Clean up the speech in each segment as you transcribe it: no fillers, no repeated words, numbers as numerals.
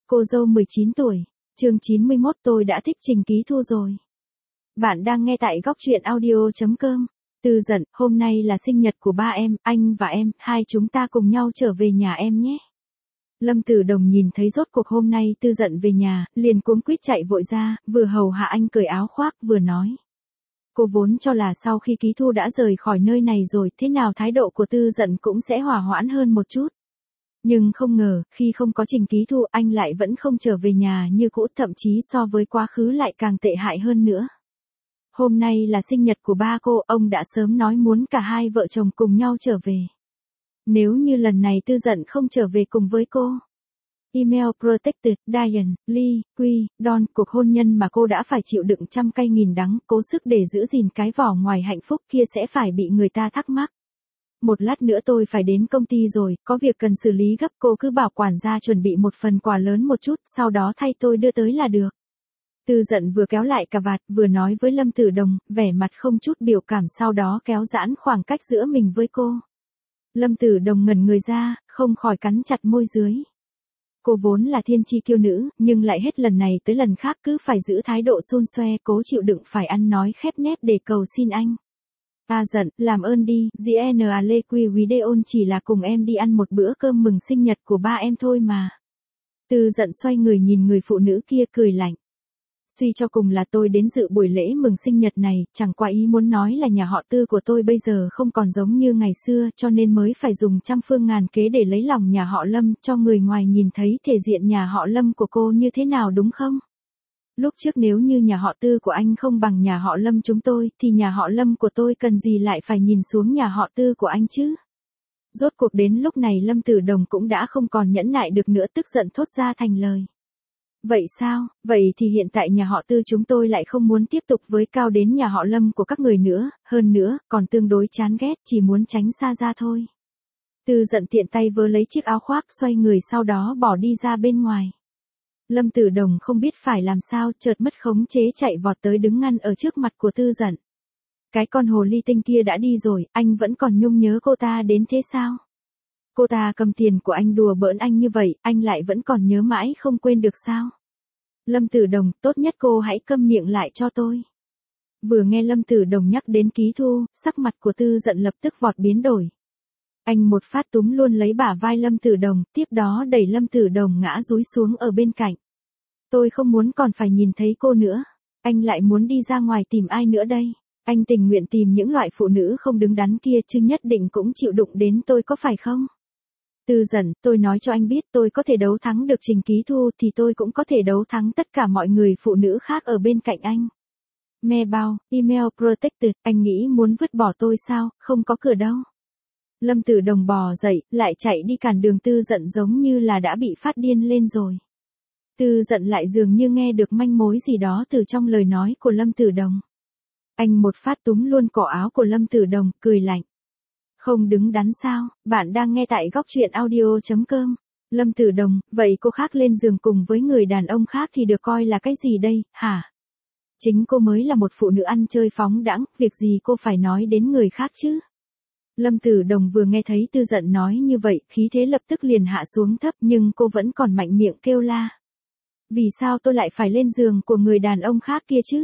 Cô dâu 19 tuổi, chương 91 tôi đã thích Trình Ký Thu rồi. Bạn đang nghe tại góc truyện audio.com. Tư Dận, hôm nay là sinh nhật của ba em, anh và em, hai chúng ta cùng nhau trở về nhà em nhé. Lâm Tử Đồng nhìn thấy rốt cuộc hôm nay Tư Dận về nhà, liền cuống quýt chạy vội ra, vừa hầu hạ anh cởi áo khoác vừa nói. Cô vốn cho là sau khi Ký Thu đã rời khỏi nơi này rồi, thế nào thái độ của Tư Dận cũng sẽ hòa hoãn hơn một chút. Nhưng không ngờ, khi không có Trình Ký Thu, anh lại vẫn không trở về nhà như cũ, thậm chí so với quá khứ lại càng tệ hại hơn nữa. Hôm nay là sinh nhật của ba cô, ông đã sớm nói muốn cả hai vợ chồng cùng nhau trở về. Nếu như lần này Tư Dận không trở về cùng với cô. Email Protected, Diane, Lee, Quy, Don, cuộc hôn nhân mà cô đã phải chịu đựng trăm cay nghìn đắng, cố sức để giữ gìn cái vỏ ngoài hạnh phúc kia sẽ phải bị người ta thắc mắc. Một lát nữa tôi phải đến công ty rồi, có việc cần xử lý gấp, cô cứ bảo quản gia chuẩn bị một phần quà lớn một chút, sau đó thay tôi đưa tới là được. Tư Dận vừa kéo lại cà vạt, vừa nói với Lâm Tử Đồng, vẻ mặt không chút biểu cảm, sau đó kéo giãn khoảng cách giữa mình với cô. Lâm Tử Đồng ngẩn người ra, không khỏi cắn chặt môi dưới. Cô vốn là thiên chi kiêu nữ, nhưng lại hết lần này tới lần khác cứ phải giữ thái độ xun xoe, cố chịu đựng phải ăn nói khép nép để cầu xin anh. Dận, làm ơn đi, GNA Lê Quy Videon chỉ là cùng em đi ăn một bữa cơm mừng sinh nhật của ba em thôi mà. Tư Dận xoay người nhìn người phụ nữ kia cười lạnh. Suy cho cùng là tôi đến dự buổi lễ mừng sinh nhật này, chẳng qua ý muốn nói là nhà họ Tư của tôi bây giờ không còn giống như ngày xưa, cho nên mới phải dùng trăm phương ngàn kế để lấy lòng nhà họ Lâm, cho người ngoài nhìn thấy thể diện nhà họ Lâm của cô như thế nào, đúng không? Lúc trước nếu như nhà họ Tư của anh không bằng nhà họ Lâm chúng tôi, thì nhà họ Lâm của tôi cần gì lại phải nhìn xuống nhà họ Tư của anh chứ? Rốt cuộc đến lúc này Lâm Tử Đồng cũng đã không còn nhẫn nại được nữa, tức giận thốt ra thành lời. Vậy sao, vậy thì hiện tại nhà họ Tư chúng tôi lại không muốn tiếp tục với cao đến nhà họ Lâm của các người nữa, hơn nữa, còn tương đối chán ghét, chỉ muốn tránh xa ra thôi. Tư Dận tiện tay vớ lấy chiếc áo khoác, xoay người sau đó bỏ đi ra bên ngoài. Lâm Tử Đồng không biết phải làm sao, chợt mất khống chế chạy vọt tới đứng ngăn ở trước mặt của Tư Dận. Cái con hồ ly tinh kia đã đi rồi, anh vẫn còn nhung nhớ cô ta đến thế sao? Cô ta cầm tiền của anh đùa bỡn anh như vậy, anh lại vẫn còn nhớ mãi không quên được sao? Lâm Tử Đồng, tốt nhất cô hãy câm miệng lại cho tôi. Vừa nghe Lâm Tử Đồng nhắc đến Ký Thu, sắc mặt của Tư Dận lập tức vọt biến đổi. Anh một phát túm luôn lấy bả vai Lâm Tử Đồng, tiếp đó đẩy Lâm Tử Đồng ngã dúi xuống ở bên cạnh. Tôi không muốn còn phải nhìn thấy cô nữa. Anh lại muốn đi ra ngoài tìm ai nữa đây? Anh tình nguyện tìm những loại phụ nữ không đứng đắn kia chứ nhất định cũng chịu đụng đến tôi có phải không? Tư Dận, tôi nói cho anh biết, tôi có thể đấu thắng được Trình Ký Thu thì tôi cũng có thể đấu thắng tất cả mọi người phụ nữ khác ở bên cạnh anh. Me bao, email protected, anh nghĩ muốn vứt bỏ tôi sao, không có cửa đâu. Lâm Tử Đồng bò dậy, lại chạy đi cản đường Tư Dận giống như là đã bị phát điên lên rồi. Tư Dận lại dường như nghe được manh mối gì đó từ trong lời nói của Lâm Tử Đồng. Anh một phát túm luôn cổ áo của Lâm Tử Đồng, cười lạnh. Không đứng đắn sao, bạn đang nghe tại góc truyện audio.com. Lâm Tử Đồng, vậy cô khác lên giường cùng với người đàn ông khác thì được coi là cái gì đây, hả? Chính cô mới là một phụ nữ ăn chơi phóng đãng, việc gì cô phải nói đến người khác chứ? Lâm Tử Đồng vừa nghe thấy Tư Dận nói như vậy, khí thế lập tức liền hạ xuống thấp, nhưng cô vẫn còn mạnh miệng kêu la. Vì sao tôi lại phải lên giường của người đàn ông khác kia chứ?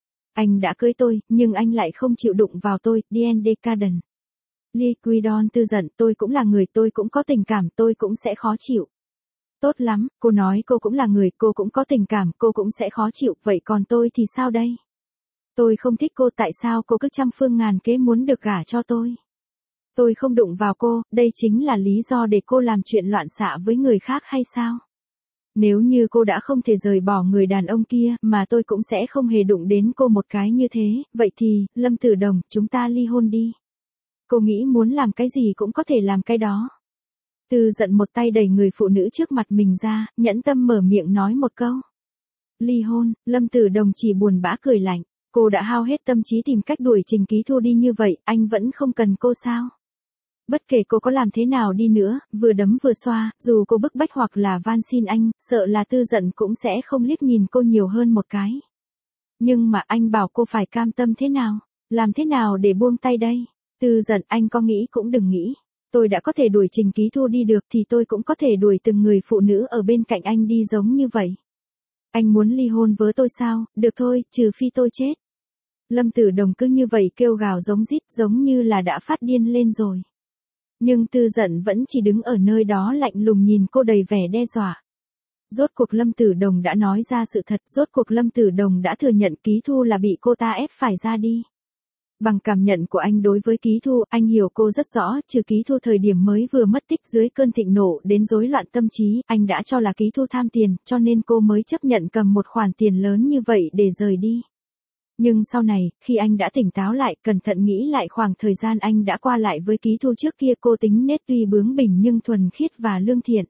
Anh đã cưới tôi, nhưng anh lại không chịu đụng vào tôi, Diane Decadent. Liquidon. Tư Dận, tôi cũng là người, tôi cũng có tình cảm, tôi cũng sẽ khó chịu. Tốt lắm, cô nói cô cũng là người, cô cũng có tình cảm, cô cũng sẽ khó chịu, vậy còn tôi thì sao đây? Tôi không thích cô, tại sao cô cứ trăm phương ngàn kế muốn được gả cho tôi? Tôi không đụng vào cô, đây chính là lý do để cô làm chuyện loạn xạ với người khác hay sao? Nếu như cô đã không thể rời bỏ người đàn ông kia, mà tôi cũng sẽ không hề đụng đến cô một cái như thế, vậy thì, Lâm Tử Đồng, chúng ta ly hôn đi. Cô nghĩ muốn làm cái gì cũng có thể làm cái đó. Tư Dận một tay đẩy người phụ nữ trước mặt mình ra, nhẫn tâm mở miệng nói một câu. Ly hôn, Lâm Tử Đồng chỉ buồn bã cười lạnh. Cô đã hao hết tâm trí tìm cách đuổi Trình Ký Thu đi như vậy, anh vẫn không cần cô sao? Bất kể cô có làm thế nào đi nữa, vừa đấm vừa xoa, dù cô bức bách hoặc là van xin anh, sợ là Tư Dận cũng sẽ không liếc nhìn cô nhiều hơn một cái. Nhưng mà anh bảo cô phải cam tâm thế nào? Làm thế nào để buông tay đây? Tư Dận, anh có nghĩ cũng đừng nghĩ. Tôi đã có thể đuổi Trình Ký Thu đi được thì tôi cũng có thể đuổi từng người phụ nữ ở bên cạnh anh đi giống như vậy. Anh muốn ly hôn với tôi sao? Được thôi, trừ phi tôi chết. Lâm Tử Đồng cứ như vậy kêu gào giống rít, giống như là đã phát điên lên rồi. Nhưng Tư Dận vẫn chỉ đứng ở nơi đó lạnh lùng nhìn cô đầy vẻ đe dọa. Rốt cuộc Lâm Tử Đồng đã nói ra sự thật, rốt cuộc Lâm Tử Đồng đã thừa nhận Ký Thu là bị cô ta ép phải ra đi. Bằng cảm nhận của anh đối với Ký Thu, anh hiểu cô rất rõ, trừ Ký Thu thời điểm mới vừa mất tích dưới cơn thịnh nộ đến rối loạn tâm trí, anh đã cho là Ký Thu tham tiền, cho nên cô mới chấp nhận cầm một khoản tiền lớn như vậy để rời đi. Nhưng sau này, khi anh đã tỉnh táo lại, cẩn thận nghĩ lại khoảng thời gian anh đã qua lại với Ký Thu trước kia, cô tính nết tuy bướng bỉnh nhưng thuần khiết và lương thiện.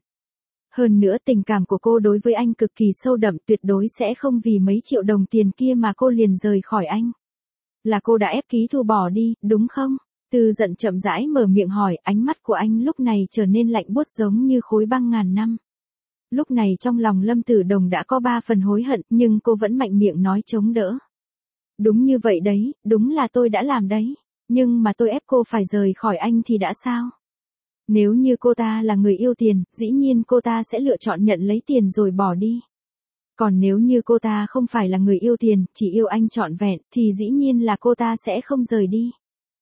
Hơn nữa tình cảm của cô đối với anh cực kỳ sâu đậm, tuyệt đối sẽ không vì mấy triệu đồng tiền kia mà cô liền rời khỏi anh. Là cô đã ép Ký Thu bỏ đi, đúng không? Tư Dận chậm rãi mở miệng hỏi, ánh mắt của anh lúc này trở nên lạnh buốt giống như khối băng ngàn năm. Lúc này trong lòng Lâm Tử Đồng đã có 3 phần hối hận, nhưng cô vẫn mạnh miệng nói chống đỡ. Đúng như vậy đấy, đúng là tôi đã làm đấy. Nhưng mà tôi ép cô phải rời khỏi anh thì đã sao? Nếu như cô ta là người yêu tiền, dĩ nhiên cô ta sẽ lựa chọn nhận lấy tiền rồi bỏ đi. Còn nếu như cô ta không phải là người yêu tiền, chỉ yêu anh trọn vẹn, thì dĩ nhiên là cô ta sẽ không rời đi.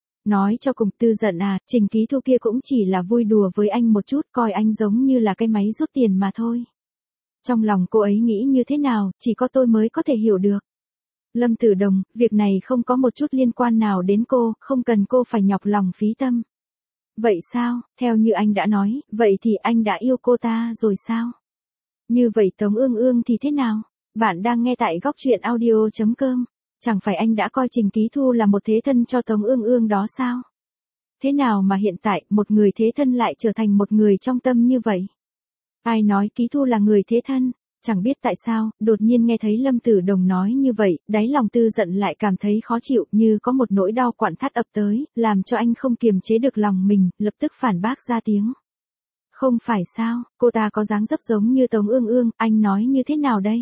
Nói cho cùng, Tư Dận à, Trình Ký Thu kia cũng chỉ là vui đùa với anh một chút, coi anh giống như là cái máy rút tiền mà thôi. Trong lòng cô ấy nghĩ như thế nào, chỉ có tôi mới có thể hiểu được. Lâm Tử Đồng, việc này không có một chút liên quan nào đến cô, không cần cô phải nhọc lòng phí tâm. Vậy sao, theo như anh đã nói, vậy thì anh đã yêu cô ta rồi sao? Như vậy Tống Ương Ương thì thế nào? Bạn đang nghe tại góc truyện audio.com. Chẳng phải anh đã coi Trình Ký Thu là một thế thân cho Tống Ương Ương đó sao? Thế nào mà hiện tại, một người thế thân lại trở thành một người trong tâm như vậy? Ai nói Ký Thu là người thế thân? Chẳng biết tại sao, đột nhiên nghe thấy Lâm Tử Đồng nói như vậy, đáy lòng Tư Dận lại cảm thấy khó chịu, như có một nỗi đau quặn thắt ập tới, làm cho anh không kiềm chế được lòng mình, lập tức phản bác ra tiếng. Không phải sao, cô ta có dáng dấp giống như Tống Ương Ương, anh nói như thế nào đây?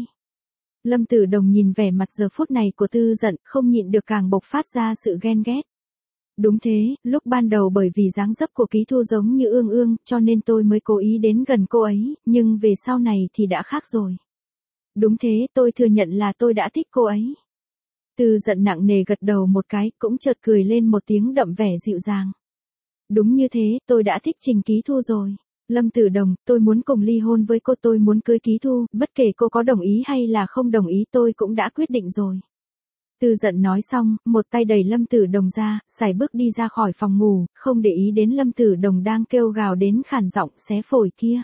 Lâm Tử Đồng nhìn vẻ mặt giờ phút này của Tư Dận, không nhịn được càng bộc phát ra sự ghen ghét. Đúng thế, lúc ban đầu bởi vì dáng dấp của Ký Thu giống như Ương Ương, cho nên tôi mới cố ý đến gần cô ấy, nhưng về sau này thì đã khác rồi. Đúng thế, tôi thừa nhận là tôi đã thích cô ấy. Tư Dận nặng nề gật đầu một cái, cũng chợt cười lên một tiếng đậm vẻ dịu dàng. Đúng như thế, tôi đã thích Trình Ký Thu rồi. Lâm Tử Đồng, tôi muốn cùng ly hôn với cô, tôi muốn cưới Ký Thu, bất kể cô có đồng ý hay là không đồng ý tôi cũng đã quyết định rồi. Tư Dận nói xong, một tay đẩy Lâm Tử Đồng ra, sải bước đi ra khỏi phòng ngủ, không để ý đến Lâm Tử Đồng đang kêu gào đến khản giọng xé phổi kia.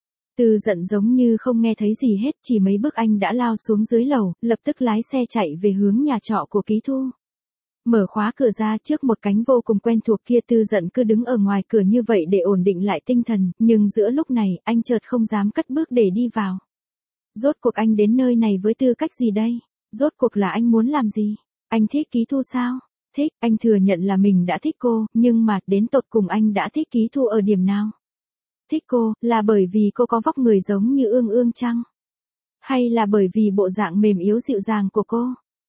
Tư Dận giống như không nghe thấy gì hết, chỉ mấy bước anh đã lao xuống dưới lầu, lập tức lái xe chạy về hướng nhà trọ của Ký Thu. Mở khóa cửa ra trước một cánh vô cùng quen thuộc kia, Tư Dận cứ đứng ở ngoài cửa như vậy để ổn định lại tinh thần, nhưng giữa lúc này, anh chợt không dám cất bước để đi vào. Rốt cuộc anh đến nơi này với tư cách gì đây? Rốt cuộc là anh muốn làm gì? Anh thích Ký Thu sao? Thích, anh thừa nhận là mình đã thích cô, nhưng mà, đến tột cùng anh đã thích Ký Thu ở điểm nào? Thích cô, là bởi vì cô có vóc người giống như Ương Ương chăng? Hay là bởi vì bộ dạng mềm yếu dịu dàng của cô?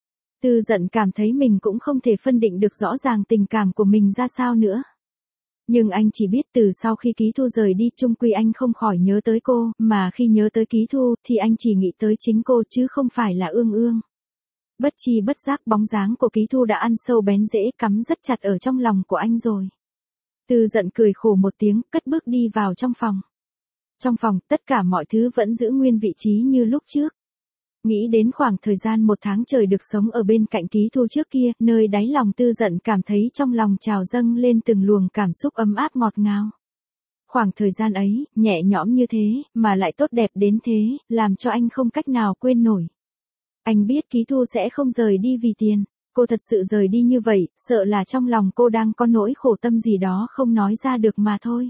Tư Dận cảm thấy mình cũng không thể phân định được rõ ràng tình cảm của mình ra sao nữa. Nhưng anh chỉ biết từ sau khi Ký Thu rời đi, chung quy anh không khỏi nhớ tới cô, mà khi nhớ tới Ký Thu, thì anh chỉ nghĩ tới chính cô chứ không phải là Ương Ương. Bất chi bất giác bóng dáng của Ký Thu đã ăn sâu bén rễ, cắm rất chặt ở trong lòng của anh rồi. Tư Dận cười khổ một tiếng, cất bước đi vào trong phòng. Trong phòng, tất cả mọi thứ vẫn giữ nguyên vị trí như lúc trước. Nghĩ đến khoảng thời gian 1 tháng trời được sống ở bên cạnh Ký Thu trước kia, nơi đáy lòng Tư Dận cảm thấy trong lòng trào dâng lên từng luồng cảm xúc ấm áp ngọt ngào. Khoảng thời gian ấy, nhẹ nhõm như thế, mà lại tốt đẹp đến thế, làm cho anh không cách nào quên nổi. Anh biết Ký Thu sẽ không rời đi vì tiền, cô thật sự rời đi như vậy, sợ là trong lòng cô đang có nỗi khổ tâm gì đó không nói ra được mà thôi.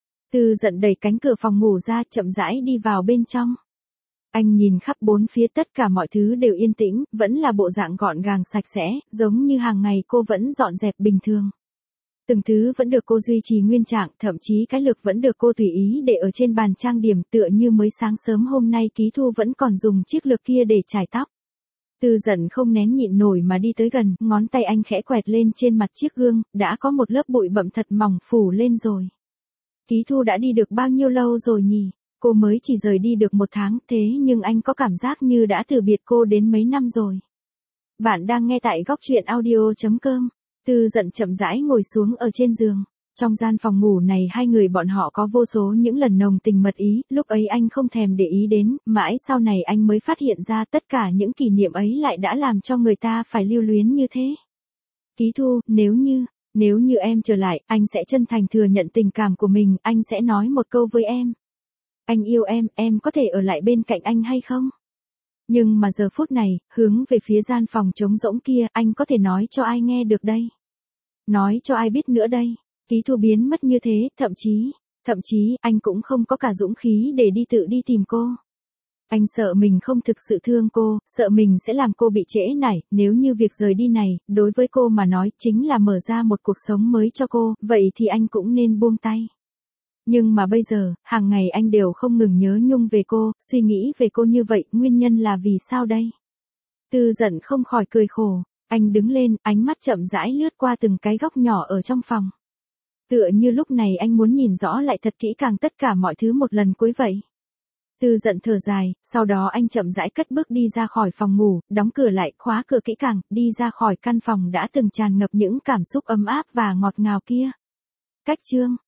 Tư Dận đẩy cánh cửa phòng ngủ ra, chậm rãi đi vào bên trong. Anh nhìn khắp bốn phía, tất cả mọi thứ đều yên tĩnh, vẫn là bộ dạng gọn gàng sạch sẽ, giống như hàng ngày cô vẫn dọn dẹp bình thường. Từng thứ vẫn được cô duy trì nguyên trạng, thậm chí cái lược vẫn được cô tùy ý để ở trên bàn trang điểm, tựa như mới sáng sớm hôm nay Ký Thu vẫn còn dùng chiếc lược kia để chải tóc. Tư Dận không nén nhịn nổi mà đi tới gần, ngón tay anh khẽ quẹt lên trên mặt chiếc gương, đã có một lớp bụi bặm thật mỏng phủ lên rồi. Ký Thu đã đi được bao nhiêu lâu rồi nhỉ? Cô mới chỉ rời đi được 1 tháng, thế nhưng anh có cảm giác như đã từ biệt cô đến mấy năm rồi. Bạn đang nghe tại góc chuyện audio.com. Tư Dận chậm rãi ngồi xuống ở trên giường. Trong gian phòng ngủ này hai người bọn họ có vô số những lần nồng tình mật ý, lúc ấy anh không thèm để ý đến, mãi sau này anh mới phát hiện ra tất cả những kỷ niệm ấy lại đã làm cho người ta phải lưu luyến như thế. Ký Thu, nếu như em trở lại, anh sẽ chân thành thừa nhận tình cảm của mình, anh sẽ nói một câu với em. Anh yêu em có thể ở lại bên cạnh anh hay không? Nhưng mà giờ phút này, hướng về phía gian phòng trống rỗng kia, anh có thể nói cho ai nghe được đây? Nói cho ai biết nữa đây? Ký Thu biến mất như thế, thậm chí, anh cũng không có cả dũng khí để tự đi tìm cô. Anh sợ mình không thực sự thương cô, sợ mình sẽ làm cô bị trễ nải, nếu như việc rời đi này, đối với cô mà nói chính là mở ra một cuộc sống mới cho cô, vậy thì anh cũng nên buông tay. Nhưng mà bây giờ, hàng ngày anh đều không ngừng nhớ nhung về cô, suy nghĩ về cô như vậy, nguyên nhân là vì sao đây? Tư Dận không khỏi cười khổ, anh đứng lên, ánh mắt chậm rãi lướt qua từng cái góc nhỏ ở trong phòng. Tựa như lúc này anh muốn nhìn rõ lại thật kỹ càng tất cả mọi thứ một lần cuối vậy. Tư Dận thở dài, sau đó anh chậm rãi cất bước đi ra khỏi phòng ngủ, đóng cửa lại, khóa cửa kỹ càng, đi ra khỏi căn phòng đã từng tràn ngập những cảm xúc ấm áp và ngọt ngào kia. Cách chương